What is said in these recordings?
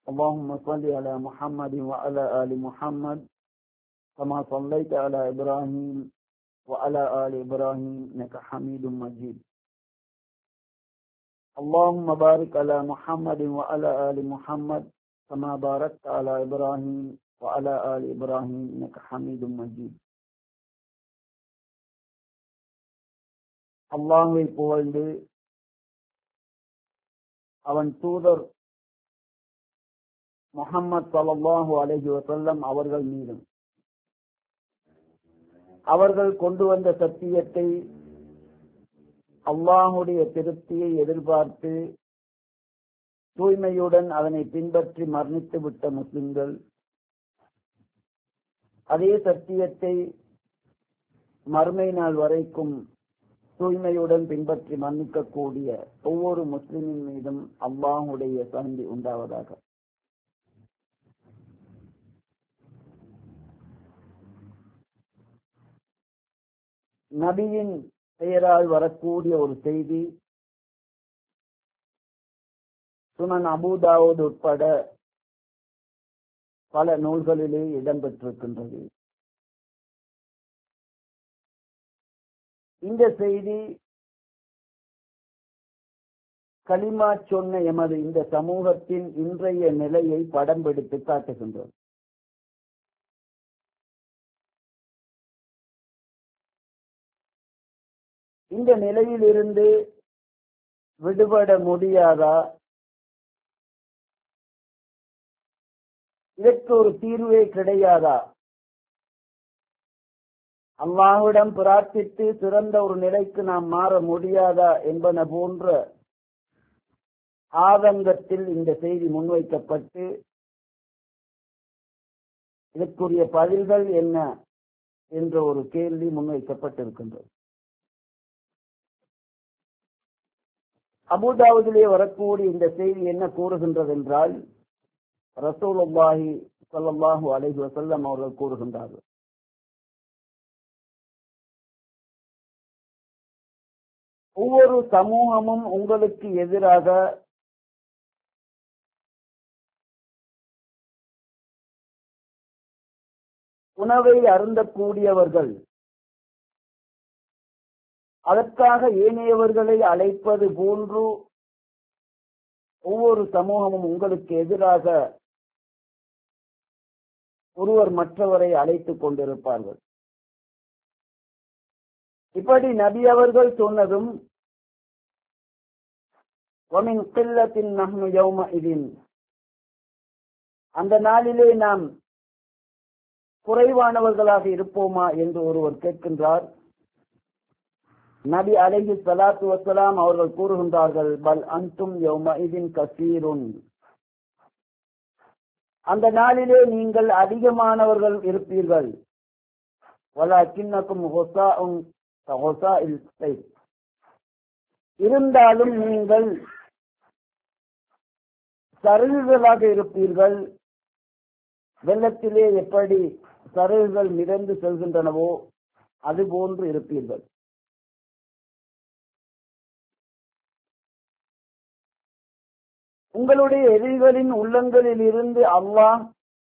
اللهم صل على محمد وعلى آل محمد كما صليت على إبراهيم وعلى آل إبراهيم إنك حميد مجيد. اللهم بارك على محمد وعلى آل محمد كما باركت على إبراهيم وعلى آل إبراهيم إنك حميد مجيد. அல்லாஹ்வை புகழ்ந்து அவன் தூதர் முஹம்மது ஸல்லல்லாஹு அலைஹி வஸல்லம் அவர்கள் மீதும் அவர்கள் கொண்டு வந்த சத்தியத்தை அல்லாஹுடைய திருப்தியை எதிர்பார்த்து தூய்மையுடன் அதனை பின்பற்றி மரணித்து விட்ட முஸ்லிம்கள், அதே சத்தியத்தை மறுமை நாள் வரைக்கும் தூய்மையுடன் பின்பற்றி மன்னிக்கக்கூடிய ஒவ்வொரு முஸ்லிமின் மீதும் அல்லாஹுடைய சாந்தி உண்டாவதாக. நபியின் பெயரால் வரக்கூடிய ஒரு செய்தி சுனன் அபூதாவூத் உட்பட பல நூல்களிலே இடம்பெற்றிருக்கின்றது. இந்த செய்தி கலிமா சொன்ன எமது இந்த சமூகத்தின் இன்றைய நிலையை படம் பிடித்து காட்டுகின்றது. இந்த நிலையிலிருந்து விடுபட முடியாதா? இதற்கு ஒரு தீர்வே கிடையாதா? அல்லாஹ்விடம் பிரார்த்தித்து சிறந்த ஒரு நிலைக்கு நாம் மாற முடியாதா என்பன போன்ற ஆதங்கத்தில் இந்த செய்தி முன்வைக்கப்பட்டு இதற்குரிய பதில்கள் என்ன என்ற ஒரு கேள்வி முன்வைக்கப்பட்டிருக்கின்றது. அபூதாவுதிலே வரக்கூடிய இந்த செய்தி என்ன கூறுகின்றது என்றால், ரசூலுல்லாஹி ஸல்லல்லாஹு அலைஹி வஸல்லம் அவர்கள் கூறுகின்றார்கள், ஒவ்வொரு சமூகமும் உங்களுக்கு எதிராக உணவை அருந்தக்கூடியவர்கள் அதற்காக ஏனையவர்களை அழைப்பது போன்று ஒவ்வொரு சமூகமும் உங்களுக்கு எதிராக ஒருவர் மற்றவரை அழைத்துக் கொண்டிருப்பார்கள். இப்படி நபி அவர்கள் சொன்னதும் வமின் கில்லத்தின் நஹ்னு யௌமஇதின், அந்த நாளிலே நாம் குறைவானவர்களாக இருப்போமா என்று ஒருவர் கேட்கின்றார். நபி அலைஹி ஸலாத்து வஸலாம் அவர்கள் கூறுகின்றார்கள், பல் அன்தும் யௌமஇதின் கஸீருன், அந்த நாளிலே நீங்கள் அதிகமானவர்கள் இருப்பீர்கள். வலாக்கின்னகும் ஹுஸாஉன் கஹுஸாஇல் ஸைத், இருந்தாலும் நீங்கள் சருகுகளாக இருப்பீர்கள். வெள்ளத்திலே எப்படி சருகுகள் மிதந்து செல்கின்றனவோ அதுபோன்று இருப்பீர்கள். உங்களுடைய எதிரிகளின் உள்ளங்களில் இருந்து அல்லாஹ்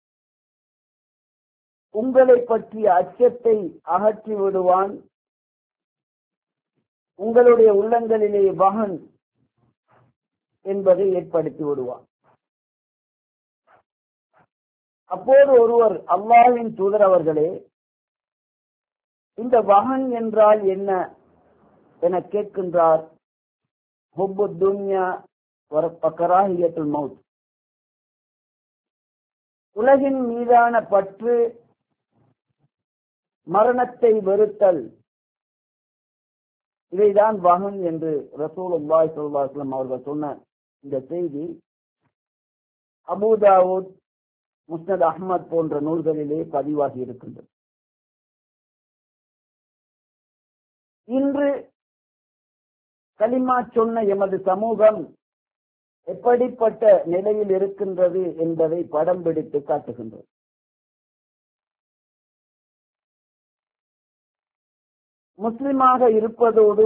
உங்களை பற்றிய அச்சத்தை அகற்றி விடுவான். உங்களுடைய உள்ளங்களிலே வஹன் என்பதை ஏற்படுத்தி விடுவான். அப்போது ஒருவர், அல்லாஹ்வின் தூதர் அவர்களே, இந்த வஹன் என்றால் என்ன என கேட்கின்றார். ஹுப்பு துன்யா வகராஹியத்துல் மௌத், உலகின் மீதான பற்று, மரணத்தை வெறுத்தல், இதைதான் வஹன் என்று ரசூலுல்லாஹி ஸல்லல்லாஹு அலைஹி வஸல்லம் அவர்கள் சொன்ன இந்த செய்தி அபூதாவூத், முஸ்னத் அஹ்மத் போன்ற நூல்களிலே பதிவாகி இருக்கின்றது. இன்று கலிமா சொன்ன எமது சமூகம் எப்படிப்பட்ட நிலையில் இருக்கின்றது என்பதை படம் பிடித்து காட்டுகின்றது. முஸ்லிமாக இருப்பதோடு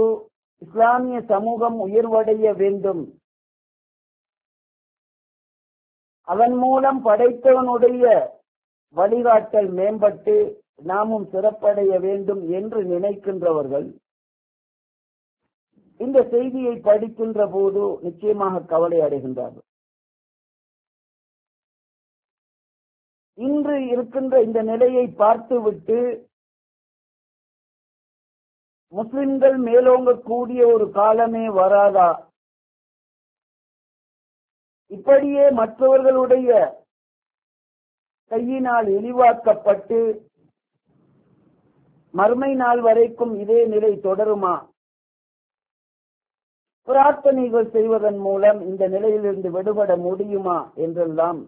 இஸ்லாமிய சமூகம் உயர்வடைய வேண்டும், அதன் மூலம் படைத்தவனுடைய வழிகாட்டல் மேம்பட்டு நாமும் சிறப்படைய வேண்டும் என்று நினைக்கின்றவர்கள் இந்த செய்தியை படிக்கின்ற போது நிச்சயமாக கவலை அடைகின்றார்கள். இன்று இருக்கின்ற இந்த நிலையை பார்த்துவிட்டு முஸ்லிம்கள் மேலோங்கக்கூடிய ஒரு காலமே வராதா, இப்படியே மற்றவர்களுடைய கையினால் இழிவாக்கப்பட்டு மறுமை நாள் வரைக்கும் இதே நிலை தொடருமா, பிரார்த்தனைகள் செய்வதன் மூலம் இந்த நிலையிலிருந்து விடுபட முடியுமா என்றெல்லாம்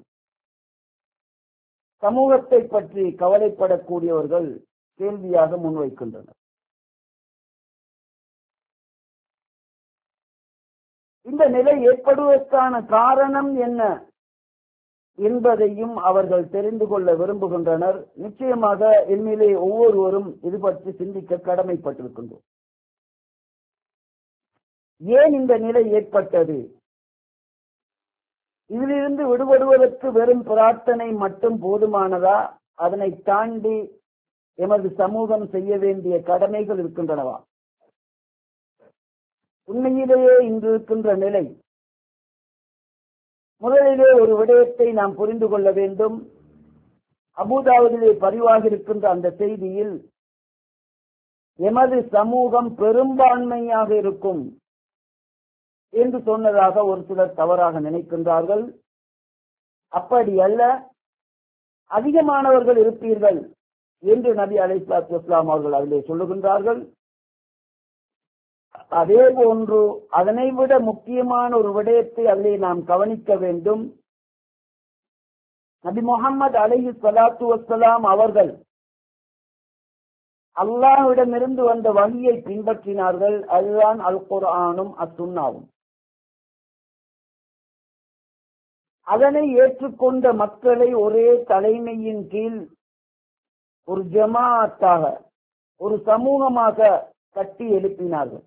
சமூகத்தை பற்றி கவலைப்படக்கூடியவர்கள் கேள்வியாக முன்வைக்கின்றனர். இந்த நிலை ஏற்படுவதற்கான காரணம் என்ன என்பதையும் அவர்கள் தெரிந்து கொள்ள விரும்புகின்றனர். நிச்சயமாக என்னிலே ஒவ்வொருவரும் இது பற்றி சிந்திக்க கடமைப்பட்டிருக்கின்றோம். ஏன் இந்த நிலை ஏற்பட்டது? இதிலிருந்து விடுபடுவதற்கு வெறும் பிரார்த்தனை மட்டும் போதுமானதா? அதனை தாண்டி எமது சமூகம் செய்ய வேண்டிய கடமைகள் இருக்கின்றனவா? உண்மையிலேயே இன்று இருக்கின்ற நிலை, முதலிலே ஒரு விடயத்தை நாம் புரிந்து கொள்ள வேண்டும். அபூதாவுதிலே பதிவாக இருக்கின்ற அந்த செய்தியில் எமது சமூகம் பெரும்பான்மையாக இருக்கும் என்று சொன்னதாக ஒரு சிலர் தவறாக நினைக்கின்றார்கள். அப்படி அல்ல, அதிகமானவர்கள் இருப்பீர்கள் என்று நபி அலைஹிஸ்ஸலாத்து வஸ்ஸலாம் அவர்கள் அதிலே சொல்லுகின்றார்கள். அதே போன்று அதனை விட முக்கியமான ஒரு விடயத்தை அதிலே நாம் கவனிக்க வேண்டும். நபி முஹம்மது அலைஹிஸ்ஸலாத்து வஸ்ஸலாம் அவர்கள் அல்லாஹ்விடமிருந்து வந்த வஹியை பின்பற்றினார்கள். அதுதான் அல் குர்ஆனும் அஸ்-சுன்னாவும். அதனை ஏற்றுக்கொண்ட மக்களை ஒரே தலைமையின் கீழ் ஒரு ஜமாஅத்தாக, ஒரு சமூகமாக கட்டி எழுப்பினார்கள்.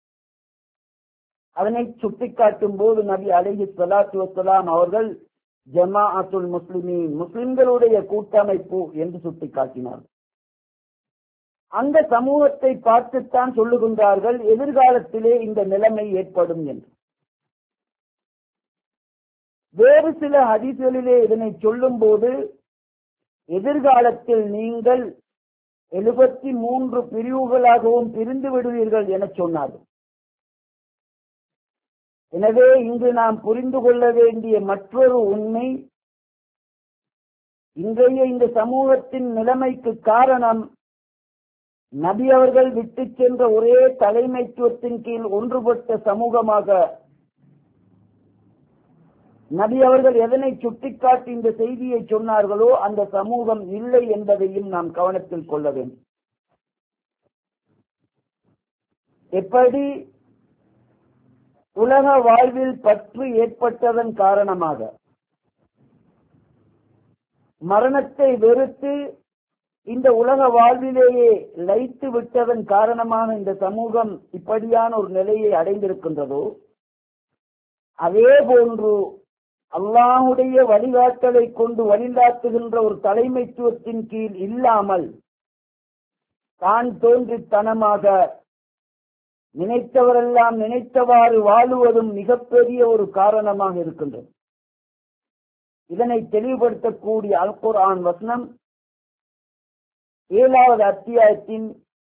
அதனை சுட்டிக்காட்டும் போது நபி அலைஹிஸ்ஸலாத்து வஸ்ஸலாம் அவர்கள் ஜமாஅத்துல் முஸ்லிமீன், முஸ்லிம்களுடைய கூட்டமைப்பு என்று சுட்டிக்காட்டினார்கள். அந்த சமூகத்தை பார்த்துத்தான் சொல்லுகின்றார்கள் எதிர்காலத்திலே இந்த நிலைமை ஏற்படும் என்று. வேறு சில ஹதீஸ்களிலே இதனை சொல்லும் போது எதிர்காலத்தில் நீங்கள் 73 பிரிவுகளாகவும் பிரிந்து விடுவீர்கள் என சொன்னார்கள். எனவே இங்கு நாம் புரிந்து கொள்ள வேண்டிய மற்றொரு உண்மை, இன்றைய இந்த சமூகத்தின் நிலைமைக்கு காரணம் நபி அவர்கள் விட்டு சென்ற ஒரே தலைமைத்துவத்தின் கீழ் ஒன்றுபட்ட சமூகமாக நபி அவர்கள் எதனை சுட்டிக்காட்டி இந்த செய்தியை சொன்னார்களோ அந்த சமூகம் இல்லை என்பதையும் நாம் கவனத்தில் கொள்ள வேண்டும். எப்படி உலக வாழ்வில் பற்று ஏற்பட்டதன் காரணமாக மரணத்தை வெறுத்து இந்த உலக வாழ்விலேயே லயித்து விட்டதன் காரணமாக இந்த சமூகம் இப்படியான ஒரு நிலையை அடைந்திருக்கின்றதோ, அதே போன்று அல்லாஹ்வுடைய வழிகாட்டலை கொண்டு வழிகாட்டுகின்ற ஒரு தலைமைத்துவத்தின் கீழ் இல்லாமல் தான் தோன்றித்தனமாக நினைத்தவரெல்லாம் நினைத்தவாறு வாழுவதும் மிகப்பெரிய ஒரு காரணமாக இருக்கின்றது. இதனை தெளிவுபடுத்தக்கூடிய அல் குர்ஆன் வசனம் 7வது அத்தியாயத்தின்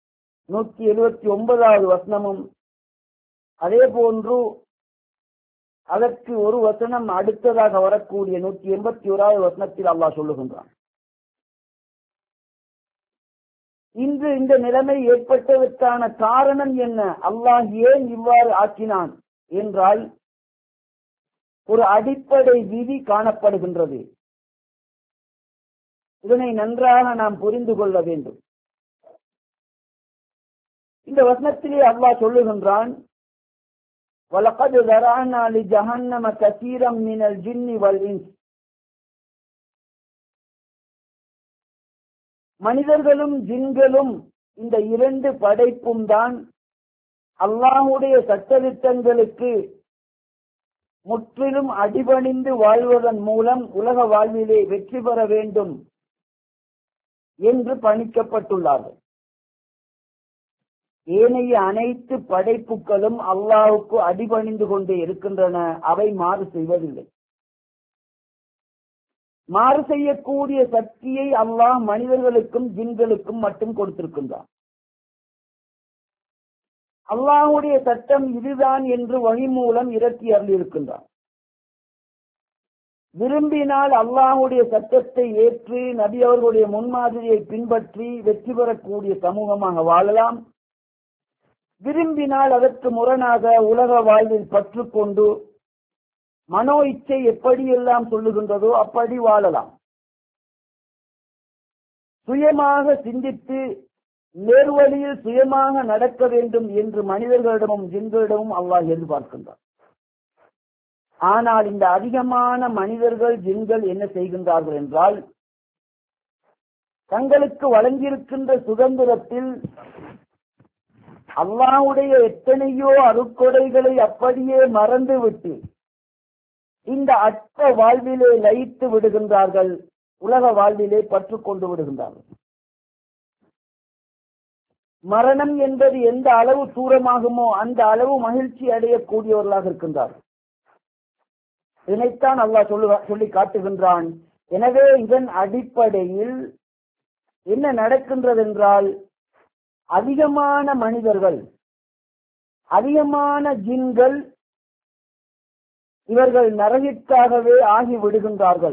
179வது வசனமும், அதே போன்று அதற்கு ஒரு வசனம் அடுத்ததாக வரக்கூடிய 181வது வசனத்தில் அல்லாஹ் சொல்லுகின்றான். இன்று இந்த நிலைமை ஏற்பட்டதற்கான காரணம் என்ன? அல்லாஹ் ஏன் இவ்வாறு ஆக்கினான் என்றால் ஒரு அடிப்படை விதி காணப்படுகின்றது. இதனை நன்றாக நாம் புரிந்து கொள்ள வேண்டும். இந்த வசனத்திலே அல்லாஹ் சொல்லுகின்றான், وَلَقَدْ ذَرَأْنَا لِجَهَنَّمَ كَثِيرًا مِنَ الْجِنِّ وَالْإِنسِ. மனிதர்களும் ஜின்களும் இந்த இரண்டு படைப்பும் தான் அல்லாஹ்வுடைய சட்டதிட்டங்களுக்கு முற்றிலும் அடிபணிந்து வாழ்வதன் மூலம் உலக வாழ்விலே வெற்றி பெற வேண்டும் என்று பணிக்கப்பட்டுள்ளார்கள். ஏனைய அனைத்து படைப்புகளும் அல்லாஹ்வுக்கு அடிபணிந்து கொண்டே இருக்கின்றன. அவை மாறு செய்வதில்லை. மாறு செய்யக்கூடிய சக்தியை அல்லாஹ் மனிதர்களுக்கும் ஜின்களுக்கும் மட்டும் கொடுத்திருக்கின்றான். அல்லாஹ்வுடைய சட்டம் இதுதான் என்று வழி மூலம் இறக்கி அருளியிருக்கின்றான். விரும்பினால் அல்லாஹ்வுடைய சட்டத்தை ஏற்று நபி அவர்களுடைய முன்மாதிரியை பின்பற்றி வெற்றி பெறக்கூடிய சமூகமாக வாழலாம். விரும்பினால் அதற்கு முரணாக உலக வாழ்வில் பற்றுக்கொண்டு மனோ இச்சை எப்படியெல்லாம் சொல்லுகின்றதோ அப்படி வாழலாம். சுயமாக சிந்தித்து நேர்வழியில் சுயமாக நடக்க வேண்டும் என்று மனிதர்களிடமும் ஜின்களிடமும் அல்லாஹ் எதிர்பார்க்கின்றார். ஆனால் இந்த அதிகமான மனிதர்கள் ஜின்கள் என்ன செய்கின்றார்கள் என்றால், தங்களுக்கு வழங்கியிருக்கின்ற சுதந்திரத்தில் அல்லாஹ்வுடைய எத்தனையோ அருட்கொடைகளை அப்படியே மறந்துவிட்டு இந்த அற்ப வாழ்விலே லயித்து விடுகின்றார்கள். உலக வாழ்விலே பற்றுக்கொண்டு விடுகின்றார்கள். மரணம் என்பது எந்த அளவு தூரமாகுமோ அந்த அளவு மகிழ்ச்சி அடையக்கூடியவர்களாக இருக்கின்றார்கள். இதனைத்தான் அல்லாஹ் சொல்லி காட்டுகின்றான். எனவே இதன் அடிப்படையில் என்ன நடக்கின்றது என்றால், அதிகமான மனிதர்கள், அதிகமான ஜின்கள் இவர்கள் நரகிற்காகவே ஆகி விடுகின்றார்கள்.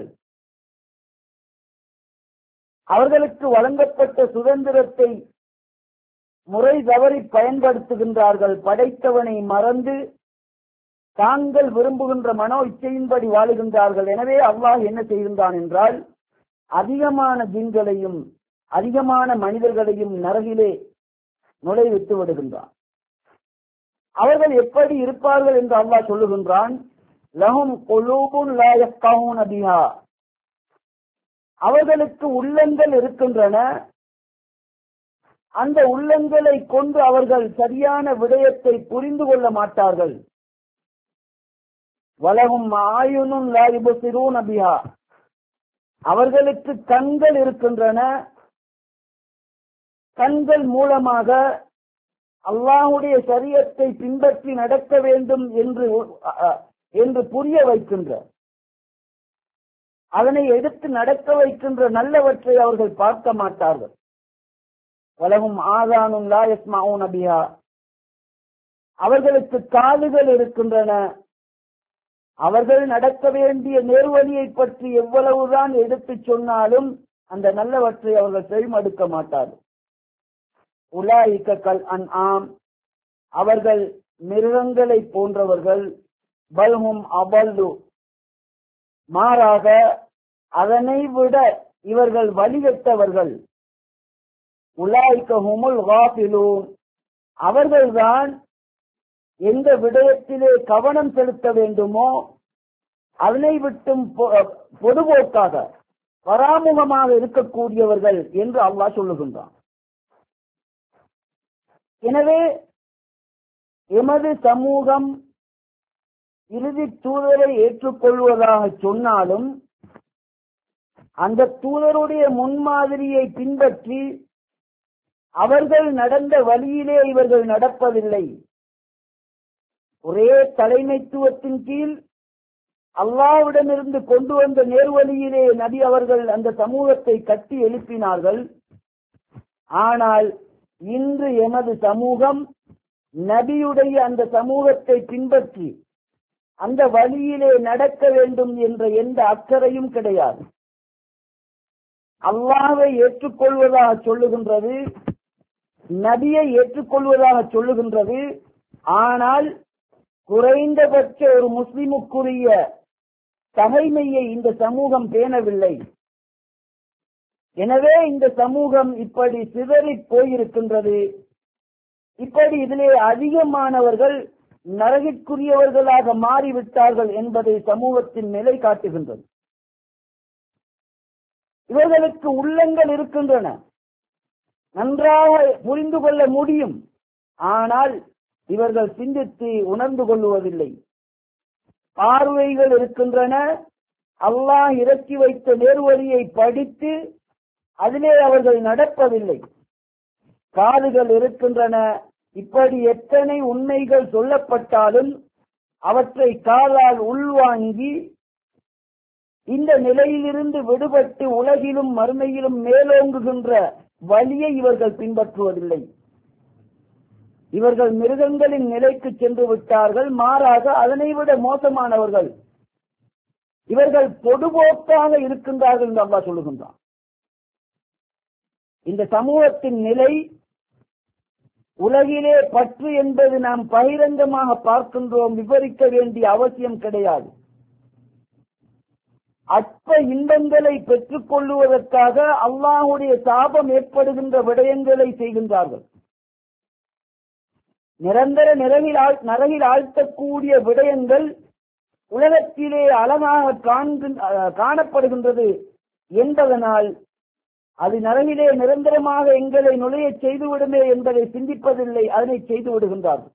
அவர்களுக்கு வழங்கப்பட்ட சுதந்திரத்தை முறை தவறி பயன்படுத்துகின்றார்கள். படைத்தவனை மறந்து தாங்கள் விரும்புகின்ற மனோ இச்சையின்படி வாழுகின்றார்கள். எனவே அல்லாஹ் என்ன செய்கின்றான் என்றால், அதிகமான ஜின்களையும் அதிகமான மனிதர்களையும் நரகிலே நுழைவித்து விடுகின்றான். அவர்கள் எப்படி இருப்பார்கள் என்று அல்லாஹ் சொல்லுகின்றான். லஹும் குலூபுன் லா யஃகஹூன பிஹா, அவர்களுக்கு உள்ளங்கள் இருக்கின்றன. அந்த உள்ளங்களை கொண்டு அவர்கள் சரியான விடயத்தை புரிந்து கொள்ள மாட்டார்கள். வலஹும் ஆயுனுன் லா யுபஸிரூன பிஹா, அவர்களுக்கு கண்கள் இருக்கின்றன. கண்கள் மூலமாக அல்லாஹ்வுடைய ஷரியத்தை பின்பற்றி நடக்க வேண்டும் என்று புரிய வைக்கின்ற, அதனை எடுத்து நடக்க வைக்கின்ற நல்லவற்றை அவர்கள் பார்க்க மாட்டார்கள். வலஹும் ஆதானுன் லா யஸ்மஊன பிஹா, அவர்களுக்கு காதுகள் இருக்கின்றன. அவர்கள் நடக்க வேண்டிய நேர்வழியை பற்றி எவ்வளவுதான் எடுத்து சொன்னாலும் அந்த நல்லவற்றை அவர்கள் செவிமடுக்க மாட்டார்கள். உலாயிக கல் அன்ஆம், அவர்கள் மிருகங்களை போன்றவர்கள். பல்ஹும் அபல்லு, மாறாக அதனை விட இவர்கள் வழிகட்டவர்கள். உலாயிக ஹுமுல் காஃபிலூன், அவர்கள்தான் எந்த விடயத்திலே கவனம் செலுத்த வேண்டுமோ அதனை விட்டும் பொதுபோக்காக பராமுகமாக இருக்கக்கூடியவர்கள் என்று அல்லாஹ் சொல்லுகின்றான். எனவே எமது சமூகம் இறுதி தூதரை ஏற்றுக்கொள்வதாக சொன்னாலும் அந்த தூதருடைய முன்மாதிரியை பின்பற்றி அவர்கள் நடந்த வழியிலே இவர்கள் நடப்பதில்லை. ஒரே தலைமைத்துவத்தின் கீழ் அல்லாஹ்விடமிருந்து கொண்டு வந்த நேர்வழியிலே நபி அவர்கள் அந்த சமூகத்தை கட்டி எழுப்பினார்கள். ஆனால் இன்று எமது சமூகம் நபியுடைய அந்த சமூகத்தை பின்பற்றி அந்த வழியிலே நடக்க வேண்டும் என்ற எந்த அக்கறையும் கிடையாது. அல்லாஹ்வை ஏற்றுக்கொள்வதாக சொல்லுகின்றது, நபியை ஏற்றுக்கொள்வதாக சொல்லுகின்றது. ஆனால் குறைந்தபட்ச ஒரு முஸ்லிமுக்குரிய தகைமையை இந்த சமூகம் பேணவில்லை. எனவே இந்த சமூகம் இப்படி சிதறி போயிருக்கின்றது. இப்படி இதிலே அதிகமானவர்கள் நரகிற்குரியவர்களாக மாறிவிட்டார்கள் என்பதை சமூகத்தின் நிலை காட்டுகின்றது. இவர்களுக்கு உள்ளங்கள் இருக்கின்றன, நன்றாக புரிந்து கொள்ள முடியும். ஆனால் இவர்கள் சிந்தித்து உணர்ந்து கொள்வதில்லை. பார்வைகள் இருக்கின்றன, அல்லாஹ் இறக்கி வைத்த நேர்வழியை படித்து அதிலே அவர்கள் நடப்பதில்லை. காதுகள் இருக்கின்றன, இப்படி எத்தனை உண்மைகள் சொல்லப்பட்டாலும் அவற்றை காதால் உள்வாங்கி இந்த நிலையிலிருந்து விடுபட்டு உலகிலும் மறுமையிலும் மேலோங்குகின்ற வழியை இவர்கள் பின்பற்றுவதில்லை. இவர்கள் மிருகங்களின் நிலைக்கு சென்று விட்டார்கள். மாறாக அதனை விட மோசமானவர்கள். இவர்கள் பொதுபோக்காக இருக்கின்றார்கள் என்று அல்லாஹ் சொல்லுகின்றான். இந்த சமூகத்தின் நிலை உலகிலே பற்று என்பது நாம் பகிரங்கமாக பார்க்கின்றோம், விவரிக்க வேண்டிய அவசியம் கிடையாது. அற்ப இன்பங்களை பெற்றுக் கொள்ளுவதற்காக அல்லாஹ்வுடைய சாபம் ஏற்படுகின்ற விடயங்களை செய்கின்றார்கள். நிரந்தர நரகில் ஆழ்த்தக்கூடிய விடயங்கள் உலகத்திலே அழகாக காணப்படுகின்றது என்பதனால் அது நரகிலே நிரந்தரமாக எங்களை நுழைய செய்துவிடுமே என்பதை சிந்திப்பதில்லை, அதனை செய்து விடுகின்றார்கள்.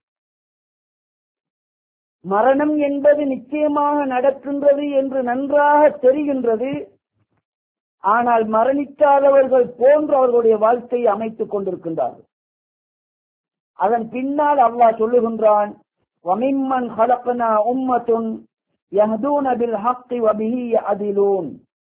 மரணம் என்பது நிச்சயமாக நடக்கின்றது என்று நன்றாக தெரிகின்றது. ஆனால் மரணிக்காதவர்கள் போன்று அவர்களுடைய வாழ்க்கையை அமைத்துக் கொண்டிருக்கின்றார்கள். அதன் பின்னால் அல்லாஹ் சொல்லுகின்றான், வமிம்மன் ஹலக்னா உம்மத்துன் யஹ்தூன பில் ஹக்கி வபிஹி யஅதிலூன்.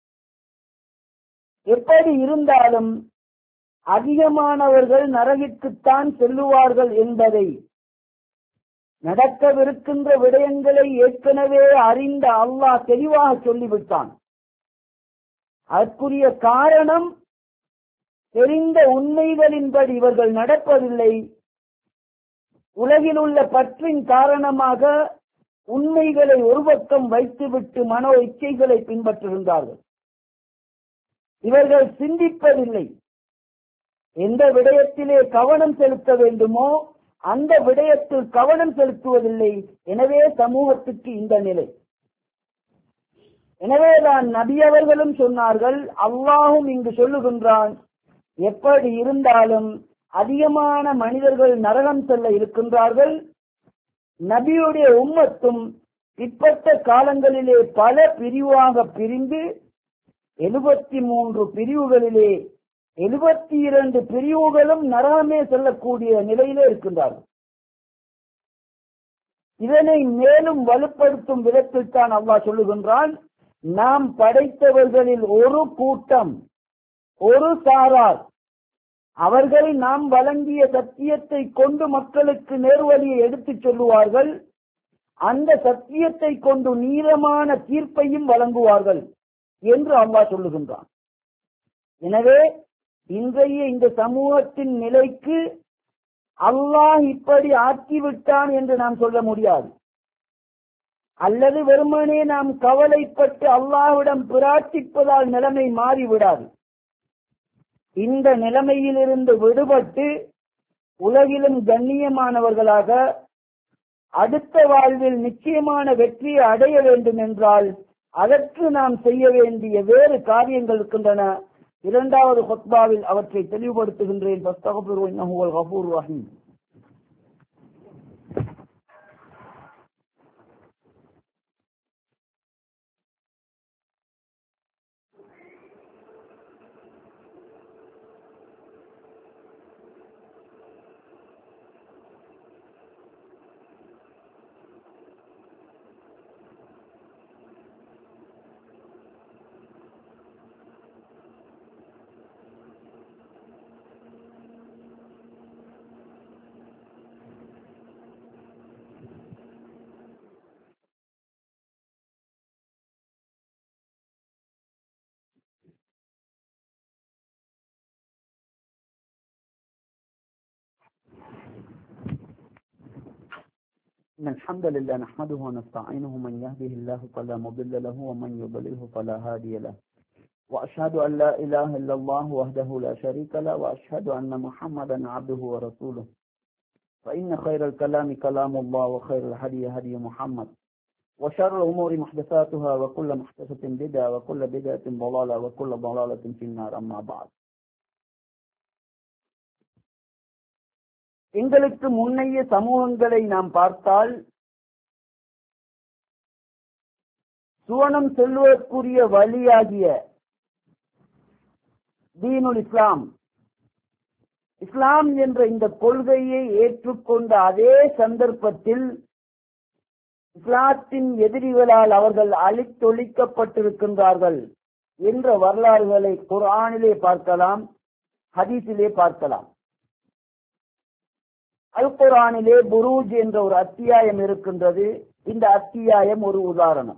எப்படி இருந்தாலும் அதிகமானவர்கள் நரகிற்குத்தான் செல்லுவார்கள் என்பதை, நடக்கவிருக்கின்ற விடயங்களை ஏற்கனவே அறிந்த அல்லாஹ் தெளிவாக சொல்லிவிட்டான். அதற்குரிய காரணம், தெரிந்த உண்மைகளின்படி இவர்கள் நடப்பதில்லை. உலகில் உள்ள பற்றின் காரணமாக உண்மைகளை ஒரு பக்கம் வைத்துவிட்டு மனோ இச்சைகளை பின்பற்றுகின்றார்கள். இவர்கள் சிந்திப்பதில்லை. எந்த விடயத்திலே கவனம் செலுத்த வேண்டுமோ அந்த விடயத்தில் கவனம் செலுத்துவதில்லை. எனவே சமூகத்துக்கு இந்த நிலை. எனவேதான் நபி அவர்களும் சொன்னார்கள், அல்லாஹும் இங்கு சொல்லுகின்றான், எப்படி இருந்தாலும் அதிகமான மனிதர்கள் நரகம் செல்ல இருக்கின்றார்கள். நபியுடைய உம்மத்தும் பிற்பட்ட காலங்களிலே பல பிரிவாக பிரிந்து 73 பிரிவுகளிலே 72 பிரிவுகளும் நரகமே செல்லக்கூடிய நிலையிலே இருக்கின்றார்கள். இதனை மேலும் வலுப்படுத்தும் விதத்தில் தான் அல்லாஹ் சொல்லுகின்றான், நாம் படைத்தவர்களில் ஒரு கூட்டம், ஒரு சாரார், அவர்கள் நாம் வழங்கிய சத்தியத்தை கொண்டு மக்களுக்கு நேர்வழியை எடுத்துச் சொல்லுவார்கள். அந்த சத்தியத்தை கொண்டு நீளமான தீர்ப்பையும் வழங்குவார்கள் என்று அல்லாஹ் சொல்லுகின்றான். எனவே இன்றைய இந்த சமூகத்தின் நிலைக்கு அல்லாஹ் இப்படி ஆக்கிவிட்டான் என்று நாம் சொல்ல முடியாது. அல்லது வெறுமனே நாம் கவலைப்பட்டு அல்லாஹ்விடம் பிரார்த்திப்பதால் நிலைமை மாறிவிடாது. இந்த நிலைமையிலிருந்து விடுபட்டு உலகிலும் கண்ணியமானவர்களாக அடுத்த வாழ்வில் நிச்சயமான வெற்றியை அடைய வேண்டும் என்றால் அதற்கு நாம் செய்ய வேண்டிய வேறு காரியங்கள் இருக்கின்றன. இரண்டாவது ஹுத்பாவில் அவற்றை தெளிவுபடுத்துகின்றேன். ஃபஸ்தக்ஃபிரு இன்னஹு வல் கஃபூர் ரஹீம். الحمد لله نحمده ونستعينه، من يهده الله فلا مضل له ومن يضلله فلا هادي له، وأشهد أن لا إله إلا الله وحده لا شريك له، وأشهد أن محمدا عبده ورسوله، فإن خير الكلام كلام الله، وخير الهدي هدي محمد، وشر الأمور محدثاتها، وكل محدثة بدعة، وكل بدعة ضلالة، وكل ضلالة في النار. أما بعد. எங்களுக்கு முன்னைய சமூகங்களை நாம் பார்த்தால் சுவனம் செல்வதற்குரிய வழியாகிய தீனுல் இஸ்லாம், இஸ்லாம் என்ற இந்த கொள்கையை ஏற்றுக்கொண்ட அதே சந்தர்ப்பத்தில் இஸ்லாத்தின் எதிரிகளால் அவர்கள் அழித்தொழிக்கப்பட்டிருக்கின்றார்கள் என்ற வரலாறுகளை குர்ஆனிலே பார்க்கலாம், ஹதீஸிலே பார்க்கலாம். அல் குர்ஆனிலே புரூஜ் என்ற ஒரு அத்தியாயம் இருக்கின்றது. இந்த அத்தியாயம் ஒரு உதாரணம்.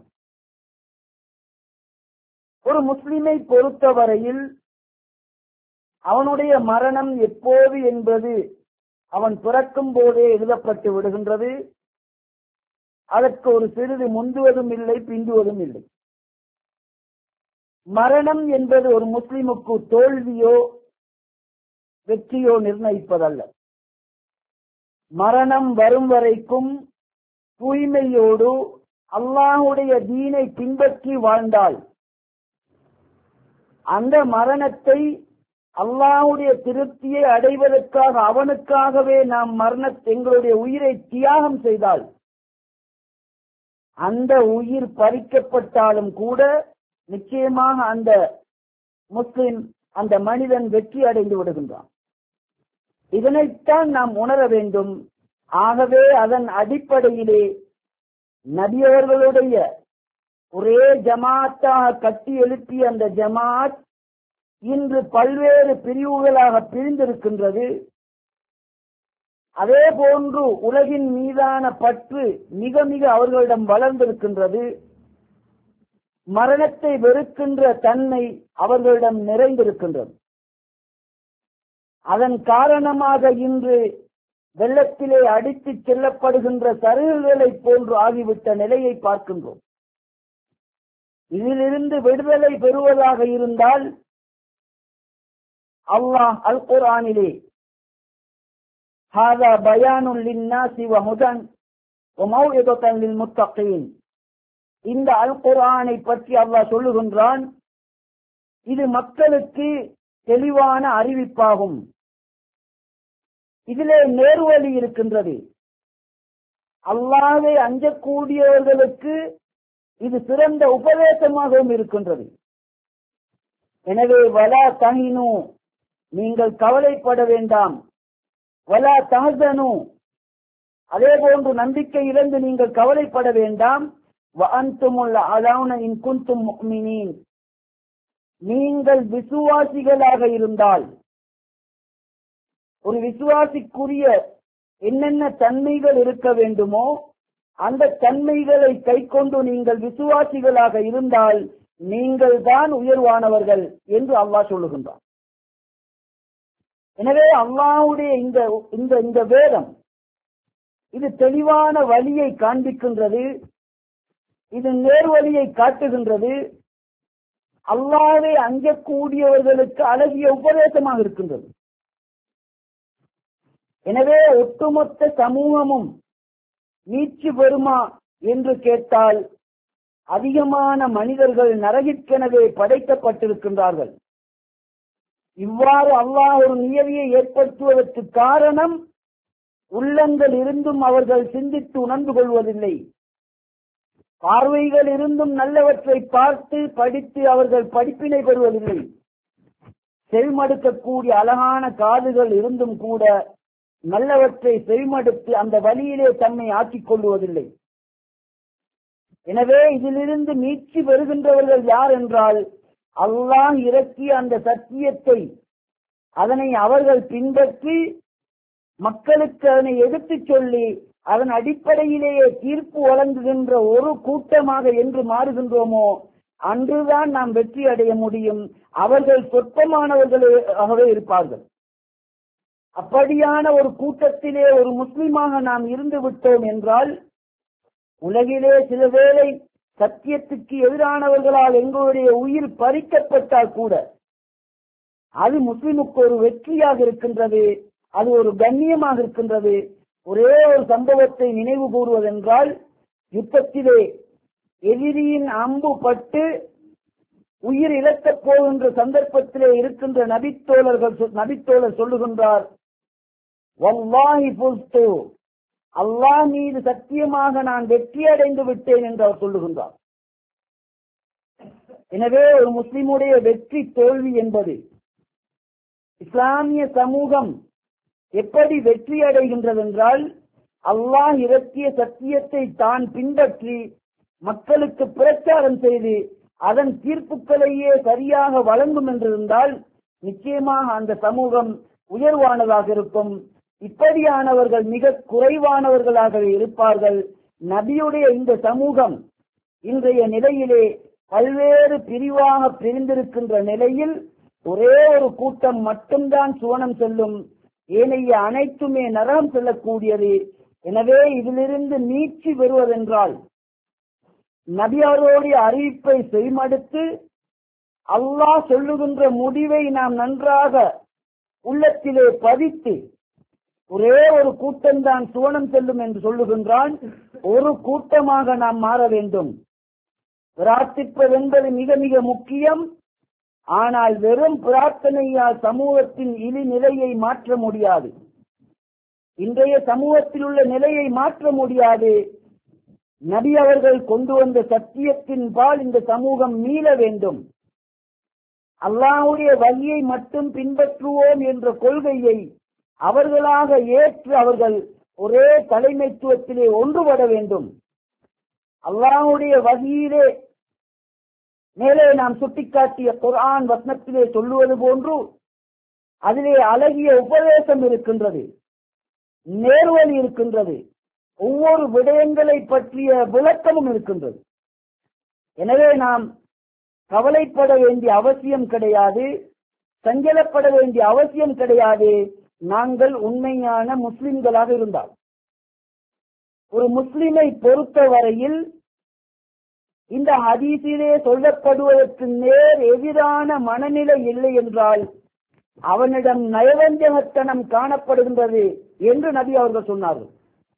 ஒரு முஸ்லிமை பொறுத்தவரையில் அவனுடைய மரணம் எப்போது என்பது அவன் பிறக்கும் போதே எழுதப்பட்டு விடுகின்றது. அதற்கு ஒரு சிறிது முந்துவதும் இல்லை, பிந்துவதும் இல்லை. மரணம் என்பது ஒரு முஸ்லிமுக்கு தோல்வியோ வெற்றியோ நிர்ணயிப்பதல்ல. மரணம் வரும் வரைக்கும் தூய்மையோடு அல்லாஹ்வுடைய தீனை பின்பற்றி வாழ்ந்தால் அந்த மரணத்தை அல்லாஹ்வுடைய திருப்தியை அடைவதற்காக அவனுக்காகவே நாம் எங்களுடைய உயிரை தியாகம் செய்தால் அந்த உயிர் பறிக்கப்பட்டாலும் கூட நிச்சயமாக அந்த முஸ்லிம், அந்த மனிதன் வெற்றி அடைந்து விடுகின்றான். இதனைத்தான் நாம் உணர வேண்டும். ஆகவே அதன் அடிப்படையிலே நபியவர்களுடைய ஒரே ஜமாத்தாக கட்டி எழுப்பிய அந்த ஜமாத் இன்று பல்வேறு பிரிவுகளாக பிரிந்திருக்கின்றது. அதே போன்று உலகின் மீதான பற்று மிக மிக அவர்களிடம் வளர்ந்திருக்கின்றது. மரணத்தை வெறுக்கின்ற தன்மை அவர்களிடம் நிறைந்திருக்கின்றது. அதன் காரணமாக இன்று வெள்ளத்திலே அடித்துச் செல்லப்படுகின்ற சருகுகளை போன்று ஆகிவிட்ட நிலையை பார்க்கின்றோம். இதிலிருந்து விடுதலை பெறுவதாக இருந்தால் அல்லாஹ் அல் குர்ஆனிலே ஹாதா பயானுல் லின்னாஸி வ ஹுதன் வ மௌஇதத்தன் லில் முத்தகீன், இந்த அல் குர்ஆனை பற்றி அல்லாஹ் சொல்லுகின்றான், இது மக்களுக்கு தெளிவான அறிவிப்பாகும், இதிலே நேர்வழி இருக்கின்றது, அல்லாஹ்வை அஞ்சக்கூடியவர்களுக்கு இது சிறந்த உபதேசமாகவும் இருக்கின்றது. எனவே வலா தஹினு, நீங்கள் கவலைப்பட வேண்டாம், வலா தஹ்சனு, அதே போன்று நம்பிக்கை இழந்து நீங்கள் கவலைப்பட வேண்டாம், வ அன்துமுல் அலௌன இன் குன்தும் முஃமினீன், நீங்கள் விசுவாசிகளாக இருந்தால். ஒரு விசுவாசிக்குரிய என்னென்ன தன்மைகள் இருக்க வேண்டுமோ அந்த தன்மைகளை கைக்கொண்டு நீங்கள் விசுவாசிகளாக இருந்தால் நீங்கள் தான் உயர்வானவர்கள் என்று அல்லாஹ் சொல்லுகின்றார். எனவே அல்லாஹ்வுடைய இந்த வேதம் இது தெளிவான வழியை காண்பிக்கின்றது, இது நேர்வழியை காட்டுகின்றது, அல்லாஹ்வை அஞ்சக்கூடியவர்களுக்கு அழகிய உபதேசமாக இருக்கின்றது. எனவே ஒட்டுமொத்த சமூகமும் மீட்சி பெறுமா என்று கேட்டால் அதிகமான மனிதர்கள் நரகிற்கெனவே படைக்கப்பட்டிருக்கின்றார்கள். இவ்வாறு அல்லாஹ் ஒரு நியதியை ஏற்படுத்துவதற்கு காரணம் உள்ளங்கள் இருந்தும் அவர்கள் சிந்தித்து உணர்ந்து கொள்வதில்லை, பார்வைகள் இருந்தும் நல்லவற்றை பார்த்து படித்து அவர்கள் படிப்பினை பெறுவதில்லை, செவிமடுக்கக்கூடிய அழகான காதுகள் இருந்தும் கூட நல்லவற்றை செவிமடுத்து அந்த வழியிலே தன்னை ஆக்கிக் கொள்வதில்லை. எனவே இதிலிருந்து மீட்சி பெறுகின்றவர்கள் யார் என்றால் அல்லாஹ் இறக்கிய அந்த சத்தியத்தை அதனை அவர்கள் பின்பற்றி மக்களுக்கு அதனை எடுத்துச் சொல்லி அதன் அடிப்படையிலேயே தீர்ப்பு வழங்குகின்ற ஒரு கூட்டமாக என்று மாறுகின்றோமோ அன்றுதான் நாம் வெற்றி அடைய முடியும். அவர்கள் சொற்பமானவர்களாகவே இருப்பார்கள். அப்படியான ஒரு கூட்டத்திலே ஒரு முஸ்லிமாக நாம் இருந்து விட்டோம் என்றால் உலகிலே சில வேளை சத்தியத்துக்கு எதிரானவர்களால் எங்களுடைய உயிர் பறிக்கப்பட்டால் கூட அது முஸ்லிமுக்கு ஒரு வெற்றியாக இருக்கின்றது, அது ஒரு கண்ணியமாக இருக்கின்றது. ஒரே ஒரு சம்பவத்தை நினைவு கூறுவதென்றால், யுத்தத்திலே எதிரியின் அம்பு பட்டு உயிர் இழக்கப் போகின்ற சந்தர்ப்பத்திலே இருக்கின்ற நபித்தோழர் சொல்லுகின்றார், வல்லாஹி ஃபுஸ்து, அல்லாஹ் மீது சத்தியமாக நான் வெற்றி அடைந்து விட்டேன் என்று அவர் சொல்லுகின்றார். எனவே ஒரு முஸ்லிமுடைய வெற்றி தோல்வி என்பது இஸ்லாமிய சமூகம் எப்படி வெற்றி அடைகின்றது என்றால், அல்லாஹ் இறக்கிய சத்தியத்தை தான் பின்பற்றி மக்களுக்கு பிரச்சாரம் செய்து அதன் தீர்ப்புகளையே சரியாக வழங்கும் என்றிருந்தால் நிச்சயமாக அந்த சமூகம் உயர்வானதாக இருக்கும். இப்படியானவர்கள் மிக குறைவானவர்களாகவே இருப்பார்கள். நபியுடைய இந்த சமூகம் இன்றைய நிலையிலே பல்வேறு பிரிவாக பிரிந்திருக்கின்ற நிலையில் ஒரே ஒரு கூட்டம் மட்டும்தான் சுவனம் செல்லும், ஏனைய அனைத்துமே நரகம் செல்லக்கூடியது. எனவே இதிலிருந்து மீட்சி பெறுவதென்றால் நபி அவர்களுடைய அறிவிப்பை செவிமடுத்து அல்லாஹ் சொல்லுகின்ற முடிவை நாம் நன்றாக உள்ளத்திலே பதித்து, ஒரே ஒரு கூட்டம்தான் சுவனம் செல்லும் என்று சொல்லுகின்றான், ஒரு கூட்டமாக நாம் மாற வேண்டும். பிரார்த்திப்பது என்பது மிக மிக முக்கியம். ஆனால் வெறும் பிரார்த்தனையால் சமூகத்தின் இழிநிலையை மாற்ற முடியாது. இன்றைய சமூகத்தில் உள்ள நிலையை மாற்ற முடியாது. நபி அவர்கள் கொண்டு வந்த சத்தியத்தின் பால் இந்த சமூகம் மீள வேண்டும். அல்லாஹ்வுடைய வழியை மட்டும் பின்பற்றுவோம் என்ற கொள்கையை அவர்களாக ஏற்று அவர்கள் ஒரே தலைமைத்துவத்திலே ஒன்றுபட வேண்டும். அல்லாஹ்வுடைய வழியிலே மேலே நாம் சுட்டிக்காட்டிய குர்ஆன் வசனத்திலே சொல்லுவது போன்று அதிலே அழகிய உபதேசம் இருக்கின்றது, நேர்வழி இருக்கின்றது, ஒவ்வொரு விடயங்களை பற்றிய விளக்கமும் இருக்கின்றது. எனவே நாம் கவலைப்பட வேண்டிய அவசியம் கிடையாது, சஞ்சலப்பட வேண்டிய அவசியம் கிடையாது. நாங்கள் உண்மையான முஸ்லிம்களாக இருந்தால், ஒரு முஸ்லிமை பொறுத்தவரையில் இந்த ஹதீஸிலே சொல்லப்படுவதற்கு நேர் எதிரான மனநிலை இல்லை என்றால் அவனிடம் நயவஞ்சகத்தனம் காணப்படுகின்றது என்று நபி அவர்கள் சொன்னார்கள்.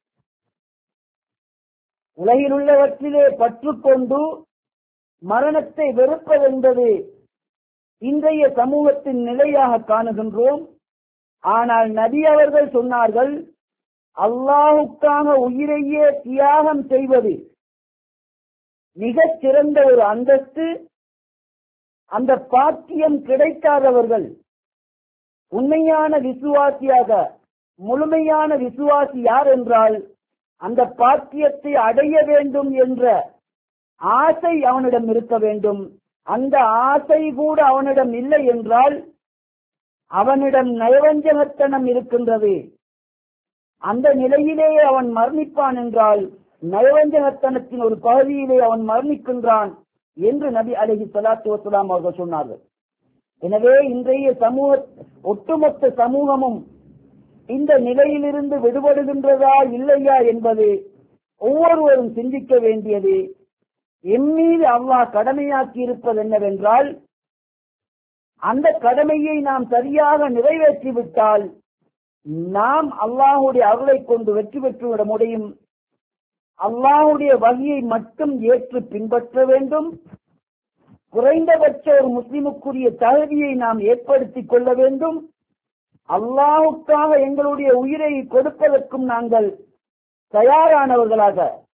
உலகில் உள்ளவற்றிலே பற்றுக்கொண்டு மரணத்தை வெறுப்பதென்பது இன்றைய சமூகத்தின் நிலையாக காணுகின்றோம். ஆனால் நபி அவர்கள் சொன்னார்கள், அல்லாஹுக்காக உயிரையே தியாகம் செய்வது மிகச் சிறந்த ஒரு அந்தஸ்து. அந்த பாக்கியம் கிடைக்காதவர்கள் உண்மையான விசுவாசியாக, முழுமையான விசுவாசி யார் என்றால் அந்த பாக்கியத்தை அடைய வேண்டும் என்ற ஆசை அவனிடம் இருக்க வேண்டும். அந்த ஆசை கூட அவனிடம் இல்லை என்றால் அவனிடம் நயவஞ்சகத்தனம் இருக்கின்றது. அந்த நிலையிலேயே அவன் மரணிப்பான் என்றால் நயவஞ்சகத்தனத்தின் ஒரு பகுதியிலே அவன் மரணிக்கின்றான் என்று நபி அலைஹிஸ்ஸலாத்து வஸ்ஸலாம் அவர்கள் சொன்னார்கள். எனவே இன்றைய ஒட்டுமொத்த சமூகமும் இந்த நிலையிலிருந்து விடுபடுகின்றதா இல்லையா என்பது ஒவ்வொருவரும் சிந்திக்க வேண்டியது. எம்மீது அல்லாஹ் கடமையாக்கி இருப்பது என்னவென்றால், அந்த கடமையை நாம் சரியாக நிறைவேற்றிவிட்டால் நாம் அல்லாஹுடைய அருளை கொண்டு வெற்றி பெற்றுவிட முடியும். அல்லாஹுடைய வழியை மட்டும் ஏற்று பின்பற்ற வேண்டும். குறைந்தபட்ச ஒரு முஸ்லிமுக்குரிய தகுதியை நாம் ஏற்படுத்திக் கொள்ள வேண்டும். அல்லாஹுக்காக எங்களுடைய உயிரை கொடுப்பதற்கும் நாங்கள் தயாரானவர்களாக,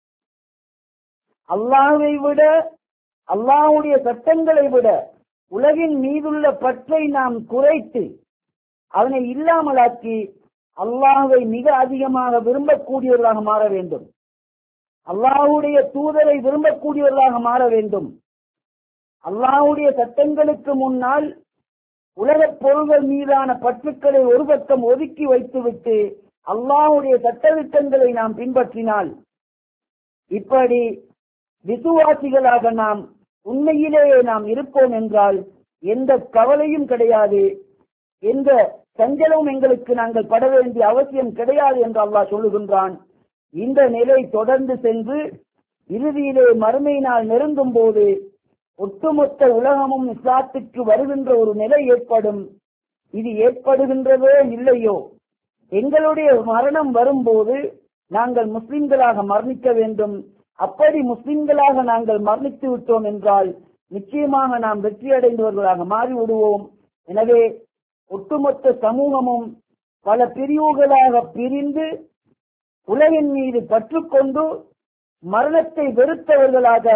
அல்லாஹ்வை விட, அல்லாஹுடைய சட்டங்களை விட உலகின் மீதுள்ள பற்றை நாம் குறைத்து அதனை இல்லாமலாக்கி அல்லாஹ்வை மிக அதிகமாக விரும்பக்கூடியவர்களாக மாற வேண்டும். அல்லாஹ்வுடைய தூதரை விரும்பக்கூடியவர்களாக மாற வேண்டும். அல்லாஹ்வுடைய சட்டங்களுக்கு முன்னால் உலகப் பொருள்கள் மீதான பற்றுக்களை ஒரு பக்கம் ஒதுக்கி வைத்துவிட்டு அல்லாஹ்வுடைய சட்டதிட்டங்களை நாம் பின்பற்றினால், இப்படி விசுவாசிகளாக நாம் உண்மையிலேயே நாம் இருப்போம் என்றால் எந்த கவலையும் கிடையாது, எந்த சஞ்சலமும் எங்களுக்கு நாங்கள் பட வேண்டிய அவசியம் கிடையாது என்று அல்லாஹ் சொல்லுகின்றான். இந்த நிலை தொடர்ந்து சென்று இறுதியிலே மறுமை நாள் நெருங்கும் போது ஒட்டுமொத்த உலகமும் இஸ்லாத்துக்கு வருகின்ற ஒரு நிலை ஏற்படும். இது ஏற்படுகின்றதோ இல்லையோ, எங்களுடைய மரணம் வரும்போது நாங்கள் முஸ்லிம்களாக மரணிக்க வேண்டும். அப்படி முஸ்லிம்களாக நாங்கள் மரணித்து விட்டோம் என்றால் நிச்சயமாக நாம் வெற்றி அடைந்தவர்களாக மாறிவிடுவோம். எனவே ஒட்டுமொத்த சமூகமும் பல பிரிவுகளாக பிரிந்து உலகின் மீது பற்றுக்கொண்டு மரணத்தை வெறுத்தவர்களாக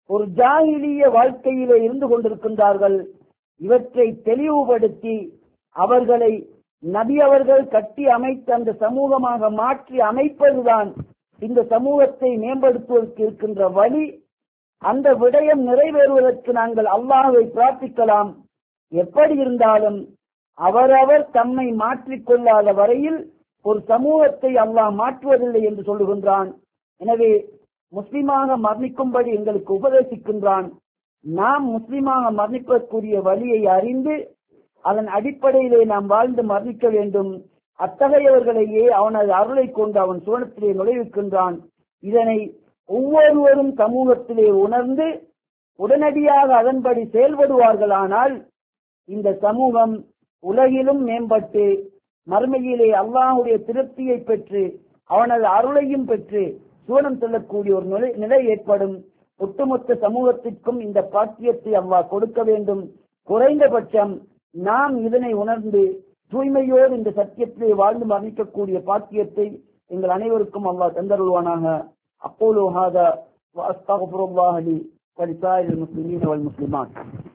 ஒரு ஜாஹிலிய வாழ்க்கையிலே இருந்து கொண்டிருக்கின்றார்கள். இவற்றை தெளிவுபடுத்தி அவர்களை நபி அவர்கள் கட்டி அமைத்த அந்த சமூகமாக மாற்றி அமைப்பதுதான் இந்த சமூகத்தை மேம்படுத்துவதற்கு இருக்கின்ற வழி. அந்த விடயம் நிறைவேறுவதற்கு நாங்கள் அல்லாஹ்வை பிரார்த்திக்கலாம். எப்படி இருந்தாலும் அவரவர் தம்மை மாற்றிக்கொள்ளாத வரையில் ஒரு சமூகத்தை அல்லாஹ் மாற்றுவதில்லை என்று சொல்லுகின்றான். எனவே முஸ்லிமாக மரணிக்கும்படி எங்களுக்கு உபதேசிக்கின்றான். நாம் முஸ்லிமாக மரணிப்பதற்குரிய வழியை அறிந்து அதன் அடிப்படையிலே நாம் வாழ்ந்து மரணிக்க வேண்டும். அத்தகையவர்களையே அவனது அருளை கொண்டு அவன் சுவனத்திலே நுழைவிக்கின்றான். இதனை ஒவ்வொருவரும் சமூகத்திலே உணர்ந்து உடனடியாக அதன்படி செயல்படுவார்களானால் இந்த சமூகம் உலகிலும் மேம்பட்டு மறுமையிலே அல்லாஹ்வுடைய திருப்தியை பெற்று அவனது அருளையும் பெற்று சுவனம் செல்லக்கூடிய ஒரு நிலை ஏற்படும். ஒட்டுமொத்த சமூகத்திற்கும் இந்த பாக்கியத்தை அல்லாஹ் கொடுக்க வேண்டும். குறைந்தபட்சம் நாம் இதனை உணர்ந்து தூய்மையோடு இந்த சத்தியத்திலே வாழ்ந்து மரணிக்கக்கூடிய பாக்கியத்தை எங்கள் அனைவருக்கும் அல்லாஹ் தந்தருள்வானாக. அப்போலோ ஹாதா வ அஸ்தக்ஃபிருல்லாஹ் லி வ லிசாயிரில் முஸ்லிமீன வல் முஸ்லிமாத்.